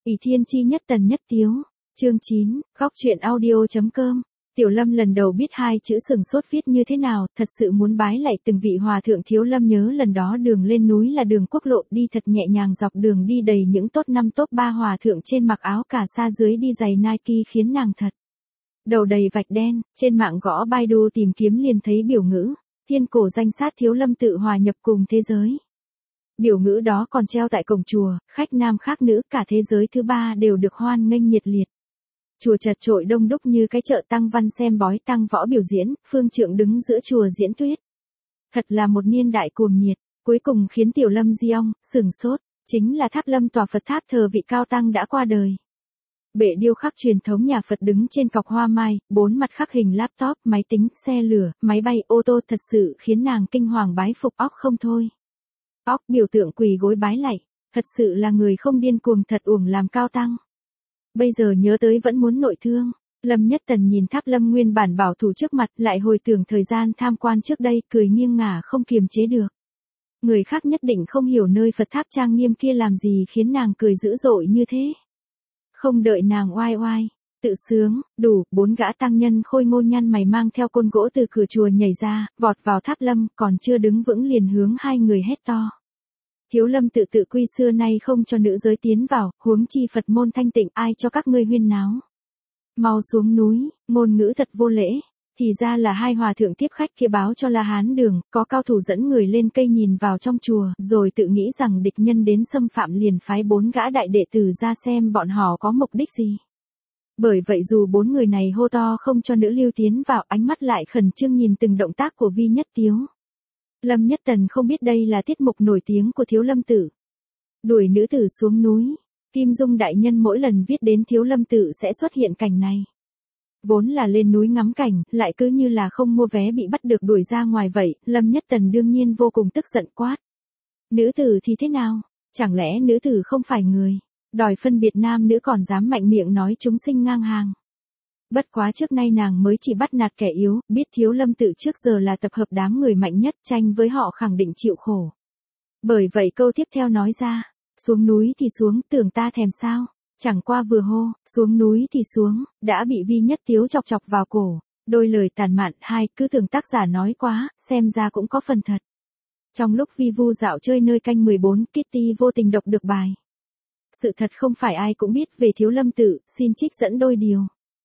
ỷ thiên chi nhất tần nhất tiếu. Chương 9, góc truyện audio.com. Tiểu Lâm lần đầu biết hai chữ sừng sốt viết như thế nào, thật sự muốn bái lạy từng vị hòa thượng. Thiếu Lâm nhớ lần đó đường lên núi là đường quốc lộ, đi thật nhẹ nhàng, dọc đường đi đầy những top 5 top 3 hòa thượng trên mặc áo cà sa, dưới đi giày Nike khiến nàng thật đầu đầy vạch đen. Trên mạng gõ Baidu tìm kiếm liền thấy biểu ngữ, thiên cổ danh sát Thiếu Lâm tự hòa nhập cùng thế giới. Biểu ngữ đó còn treo tại cổng chùa, khách nam khác nữ cả thế giới thứ ba đều được hoan nghênh nhiệt liệt. Chùa chật chội đông đúc như cái chợ tăng văn xem bói tăng võ biểu diễn, phương trượng đứng giữa chùa diễn tuyết. Thật là một niên đại cuồng nhiệt, cuối cùng khiến Tiểu Lâm Diong sửng sốt, chính là Tháp Lâm, tòa Phật tháp thờ vị cao tăng đã qua đời. Bệ điêu khắc truyền thống nhà Phật đứng trên cọc hoa mai, bốn mặt khắc hình laptop, máy tính, xe lửa, máy bay, ô tô, thật sự khiến nàng kinh hoàng bái phục óc không thôi. Óc biểu tượng quỳ gối bái lạy, thật sự là người không điên cuồng, thật uổng làm cao tăng. Bây giờ nhớ tới vẫn muốn nội thương. Lâm Nhất Tần nhìn Tháp Lâm nguyên bản bảo thủ trước mặt, lại hồi tưởng thời gian tham quan trước đây, cười nghiêng ngả không kiềm chế được. Người khác nhất định không hiểu nơi Phật tháp trang nghiêm kia làm gì khiến nàng cười dữ dội như thế. Không đợi nàng oai oai, tự sướng, đủ, bốn gã tăng nhân khôi ngô nhăn mày mang theo côn gỗ từ cửa chùa nhảy ra, vọt vào Tháp Lâm, còn chưa đứng vững liền hướng hai người hét to. Thiếu Lâm tự tự quy xưa nay không cho nữ giới tiến vào, huống chi Phật môn thanh tịnh, ai cho các ngươi huyên náo. Mau xuống núi, ngôn ngữ thật vô lễ. Thì ra là hai hòa thượng tiếp khách kia báo cho La Hán Đường, có cao thủ dẫn người lên cây nhìn vào trong chùa, rồi tự nghĩ rằng địch nhân đến xâm phạm liền phái bốn gã đại đệ tử ra xem bọn họ có mục đích gì. Bởi vậy dù bốn người này hô to không cho nữ lưu tiến vào, ánh mắt lại khẩn trương nhìn từng động tác của Vi Nhất Tiếu. Lâm Nhất Tần không biết đây là tiết mục nổi tiếng của Thiếu Lâm tự. Đuổi nữ tử xuống núi, Kim Dung đại nhân mỗi lần viết đến Thiếu Lâm tự sẽ xuất hiện cảnh này. Vốn là lên núi ngắm cảnh, lại cứ như là không mua vé bị bắt được đuổi ra ngoài vậy, Lâm Nhất Tần đương nhiên vô cùng tức giận quát. Nữ tử thì thế nào? Chẳng lẽ nữ tử không phải người? Đòi phân biệt nam nữ còn dám mạnh miệng nói chúng sinh ngang hàng. Bất quá trước nay nàng mới chỉ bắt nạt kẻ yếu, biết Thiếu Lâm tự trước giờ là tập hợp đám người mạnh nhất, tranh với họ khẳng định chịu khổ. Bởi vậy câu tiếp theo nói ra, xuống núi thì xuống, tưởng ta thèm sao? Chẳng qua vừa hô, xuống núi thì xuống, đã bị Vi Nhất Tiếu chọc chọc vào cổ. Đôi lời tàn mạn, hai, cứ tưởng tác giả nói quá, xem ra cũng có phần thật. Trong lúc Vi vu dạo chơi nơi canh 14, Kitty vô tình đọc được bài. Sự thật không phải ai cũng biết về Thiếu Lâm tự, xin trích dẫn đôi điều.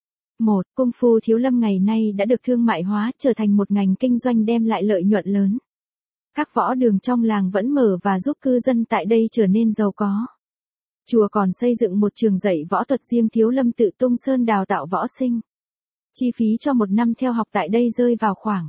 1. Cung phu Thiếu Lâm ngày nay đã được thương mại hóa, trở thành một ngành kinh doanh đem lại lợi nhuận lớn. Các võ đường trong làng vẫn mở và giúp cư dân tại đây trở nên giàu có. Chùa còn xây dựng một trường dạy võ thuật riêng Thiếu Lâm tự tung sơn đào tạo võ sinh. Chi phí cho một năm theo học tại đây rơi vào khoảng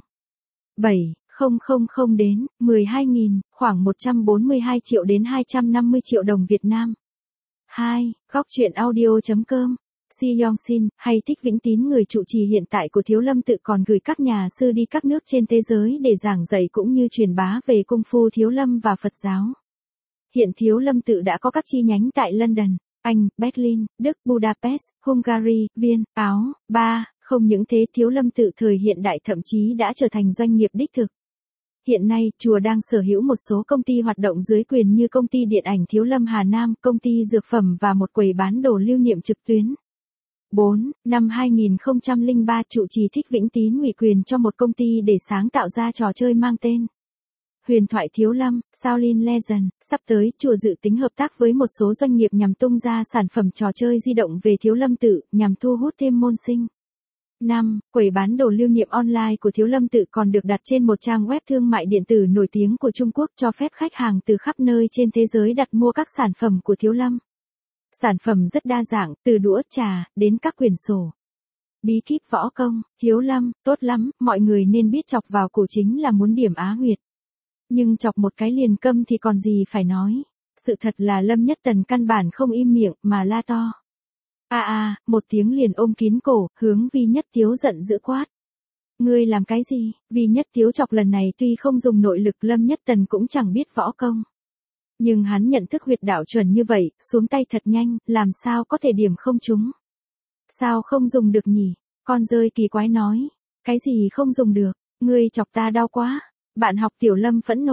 7.000 đến 12.000, khoảng 142 triệu đến 250 triệu đồng Việt Nam. 2. Góc truyện audio.com. Si Yong Sin, hay Thích Vĩnh Tín, người trụ trì hiện tại của Thiếu Lâm tự, còn gửi các nhà sư đi các nước trên thế giới để giảng dạy cũng như truyền bá về cung phu Thiếu Lâm và Phật giáo. Hiện Thiếu Lâm tự đã có các chi nhánh tại London, Anh, Berlin, Đức, Budapest, Hungary, Viên, Áo. 3. Không những thế, Thiếu Lâm tự thời hiện đại thậm chí đã trở thành doanh nghiệp đích thực. Hiện nay, chùa đang sở hữu một số công ty hoạt động dưới quyền như công ty điện ảnh Thiếu Lâm Hà Nam, công ty dược phẩm và một quầy bán đồ lưu niệm trực tuyến. 4. Năm 2003, trụ trì Thích Vĩnh Tín ủy quyền cho một công ty để sáng tạo ra trò chơi mang tên Huyền thoại Thiếu Lâm, Shaolin Legend. Sắp tới, chùa dự tính hợp tác với một số doanh nghiệp nhằm tung ra sản phẩm trò chơi di động về Thiếu Lâm tự, nhằm thu hút thêm môn sinh. 5. Quầy bán đồ lưu niệm online của Thiếu Lâm tự còn được đặt trên một trang web thương mại điện tử nổi tiếng của Trung Quốc, cho phép khách hàng từ khắp nơi trên thế giới đặt mua các sản phẩm của Thiếu Lâm. Sản phẩm rất đa dạng, từ đũa trà, đến các quyển sổ. Bí kíp võ công, Thiếu Lâm, tốt lắm, mọi người nên biết chọc vào cổ chính là muốn điểm á huyệt. Nhưng chọc một cái liền câm thì còn gì phải nói. Sự thật là Lâm Nhất Tần căn bản không im miệng, mà la to. Một tiếng liền ôm kín cổ, hướng Vi Nhất Tiếu giận dữ quát. Ngươi làm cái gì? Vi Nhất Tiếu chọc lần này tuy không dùng nội lực, Lâm Nhất Tần cũng chẳng biết võ công. Nhưng hắn nhận thức huyệt đạo chuẩn như vậy, xuống tay thật nhanh, làm sao có thể điểm không trúng. Sao không dùng được nhỉ? Con dơi kỳ quái nói. Cái gì không dùng được? Ngươi chọc ta đau quá. Bạn học Tiểu Lâm phẫn nộ.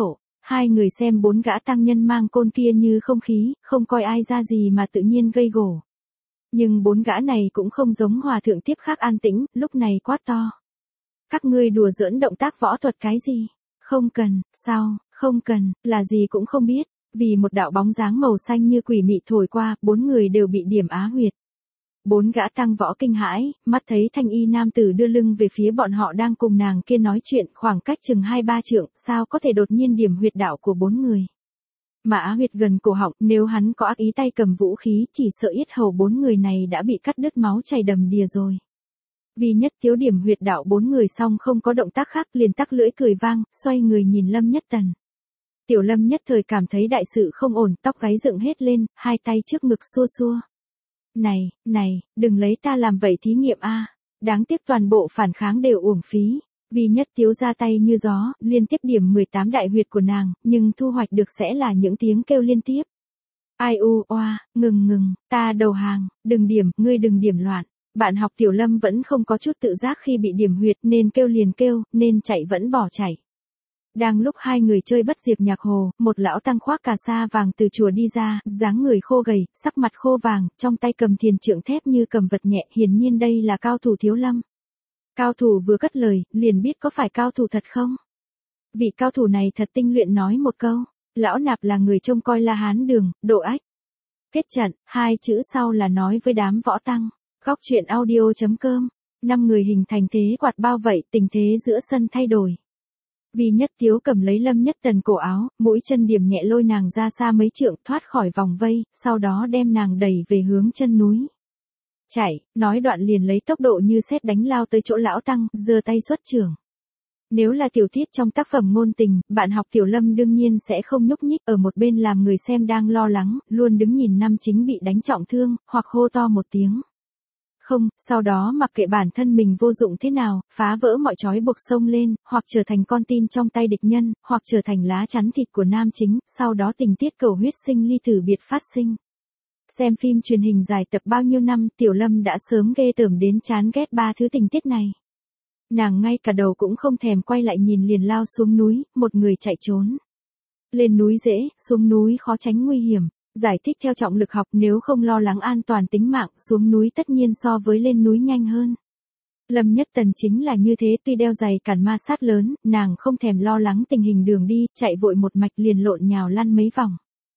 Hai người xem bốn gã tăng nhân mang côn kia như không khí, không coi ai ra gì mà tự nhiên gây gổ. Nhưng bốn gã này cũng không giống hòa thượng tiếp khác an tĩnh, lúc này quát to. Các ngươi đùa giỡn động tác võ thuật cái gì? Không cần, sao, không cần, là gì cũng không biết. Vì một đạo bóng dáng màu xanh như quỷ mị thổi qua, bốn người đều bị điểm á huyệt. Bốn gã tăng võ kinh hãi, mắt thấy thanh y nam tử đưa lưng về phía bọn họ đang cùng nàng kia nói chuyện khoảng cách chừng 2-3 trượng, sao có thể đột nhiên điểm huyệt đạo của bốn người. Mà á huyệt gần cổ họng, nếu hắn có ác ý tay cầm vũ khí, chỉ sợ yết hầu bốn người này đã bị cắt đứt máu chảy đầm đìa rồi. Vì Nhất Tiếu điểm huyệt đạo bốn người xong không có động tác khác liền tắc lưỡi cười vang, xoay người nhìn Lâm Nhất Tần. Tiểu Lâm nhất thời cảm thấy đại sự không ổn, tóc gáy dựng hết lên, hai tay trước ngực xua xua. Này, đừng lấy ta làm vậy thí nghiệm a. Đáng tiếc toàn bộ phản kháng đều uổng phí. Vì Nhất Tiếu ra tay như gió, liên tiếp điểm 18 đại huyệt của nàng, nhưng thu hoạch được sẽ là những tiếng kêu liên tiếp. Ai u oa, ngừng, ta đầu hàng, đừng điểm, ngươi đừng điểm loạn. Bạn học Tiểu Lâm vẫn không có chút tự giác khi bị điểm huyệt nên kêu liền kêu, nên chạy vẫn bỏ chạy. Đang lúc hai người chơi bất diệt nhạc hồ, một lão tăng khoác cà sa vàng từ chùa đi ra, dáng người khô gầy, sắc mặt khô vàng, trong tay cầm thiền trượng thép như cầm vật nhẹ, hiển nhiên đây là cao thủ Thiếu Lâm. Cao thủ vừa cất lời, liền biết có phải cao thủ thật không? Vị cao thủ này thật tinh luyện nói một câu, lão nạp là người trông coi La Hán Đường, Độ Ách. Kết trận, hai chữ sau là nói với đám võ tăng. Góc truyện audio.com, 5 người hình thành thế quạt bao vây, tình thế giữa sân thay đổi. Vì Nhất Tiếu cầm lấy Lâm Nhất Tần cổ áo, mũi chân điểm nhẹ lôi nàng ra xa mấy trượng thoát khỏi vòng vây, sau đó đem nàng đẩy về hướng chân núi. Chạy, nói đoạn liền lấy tốc độ như sét đánh lao tới chỗ lão tăng, giơ tay xuất chưởng. Nếu là tiểu tiết trong tác phẩm ngôn tình, bạn học Tiểu Lâm đương nhiên sẽ không nhúc nhích ở một bên làm người xem đang lo lắng, luôn đứng nhìn nam chính bị đánh trọng thương, hoặc hô to một tiếng. Không, sau đó mặc kệ bản thân mình vô dụng thế nào, phá vỡ mọi trói buộc sông lên, hoặc trở thành con tin trong tay địch nhân, hoặc trở thành lá chắn thịt của nam chính, sau đó tình tiết cầu huyết sinh ly tử biệt phát sinh. Xem phim truyền hình dài tập bao nhiêu năm, Tiểu Lâm đã sớm ghê tởm đến chán ghét ba thứ tình tiết này. Nàng ngay cả đầu cũng không thèm quay lại nhìn liền lao xuống núi, một người chạy trốn. Lên núi dễ, xuống núi khó tránh nguy hiểm. Giải thích theo trọng lực học, nếu không lo lắng an toàn tính mạng, xuống núi tất nhiên so với lên núi nhanh hơn. Lâm Nhất Tần chính là như thế, tuy đeo giày cản ma sát lớn, nàng không thèm lo lắng tình hình đường đi, chạy vội một mạch liền lộn nhào lăn mấy vòng.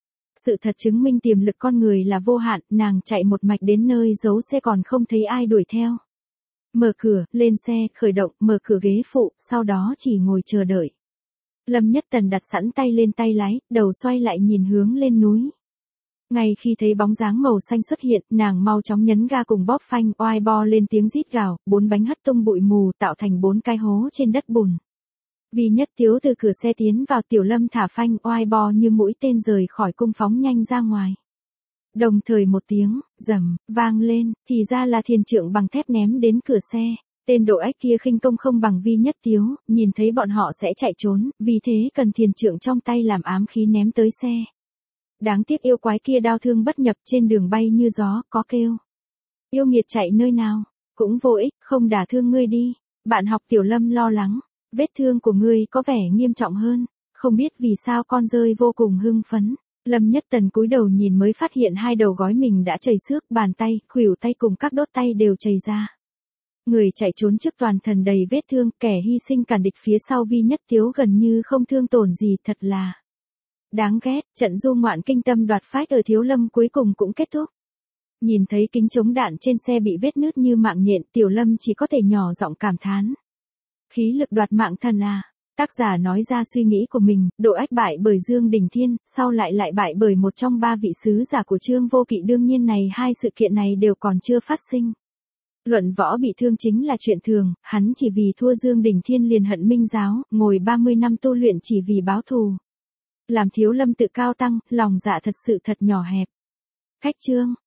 Sự thật chứng minh tiềm lực con người là vô hạn, nàng chạy một mạch đến nơi giấu xe còn không thấy ai đuổi theo. Mở cửa, lên xe, khởi động, mở cửa ghế phụ, sau đó chỉ ngồi chờ đợi. Lâm Nhất Tần đặt sẵn tay lên tay lái, đầu xoay lại nhìn hướng lên núi. Ngay khi thấy bóng dáng màu xanh xuất hiện, nàng mau chóng nhấn ga cùng bóp phanh, oai bo lên tiếng rít gào, 4 bánh hất tung bụi mù tạo thành 4 cái hố trên đất bùn. Vì Nhất Tiếu từ cửa xe tiến vào, Tiểu Lâm thả phanh, oai bo như mũi tên rời khỏi cung phóng nhanh ra ngoài. Đồng thời một tiếng rầm vang lên, thì ra là thiền trượng bằng thép ném đến cửa xe. Tên Độ Ách kia khinh công không bằng Vi Nhất Tiếu, nhìn thấy bọn họ sẽ chạy trốn, vì thế cần thiền trượng trong tay làm ám khí ném tới xe. Đáng tiếc yêu quái kia đao thương bất nhập, trên đường bay như gió, có kêu. Yêu nghiệt chạy nơi nào, cũng vô ích, không đả thương ngươi đi. Bạn học Tiểu Lâm lo lắng, vết thương của ngươi có vẻ nghiêm trọng hơn, không biết vì sao con rơi vô cùng hưng phấn. Lâm Nhất Tần cúi đầu nhìn mới phát hiện hai đầu gối mình đã chảy xước, bàn tay, khuỷu tay cùng các đốt tay đều chảy ra. Người chạy trốn trước toàn thân đầy vết thương, kẻ hy sinh cản địch phía sau Vi Nhất Tiếu gần như không thương tổn gì, thật là đáng ghét. Trận du ngoạn kinh tâm đoạt phách ở Thiếu Lâm cuối cùng cũng kết thúc. Nhìn thấy kính chống đạn trên xe bị vết nứt như mạng nhện, Tiểu Lâm chỉ có thể nhỏ giọng cảm thán. Khí lực đoạt mạng thần à. Tác giả nói ra suy nghĩ của mình, Độ Ách bại bởi Dương Đình Thiên, sau lại bại bởi một trong 3 vị sứ giả của Trương Vô Kỵ, đương nhiên này hai sự kiện này đều còn chưa phát sinh. Luận võ bị thương chính là chuyện thường, hắn chỉ vì thua Dương Đình Thiên liền hận Minh giáo, ngồi 30 năm tu luyện chỉ vì báo thù. Làm Thiếu Lâm tự cao tăng, lòng dạ thật sự thật nhỏ hẹp. Cách chương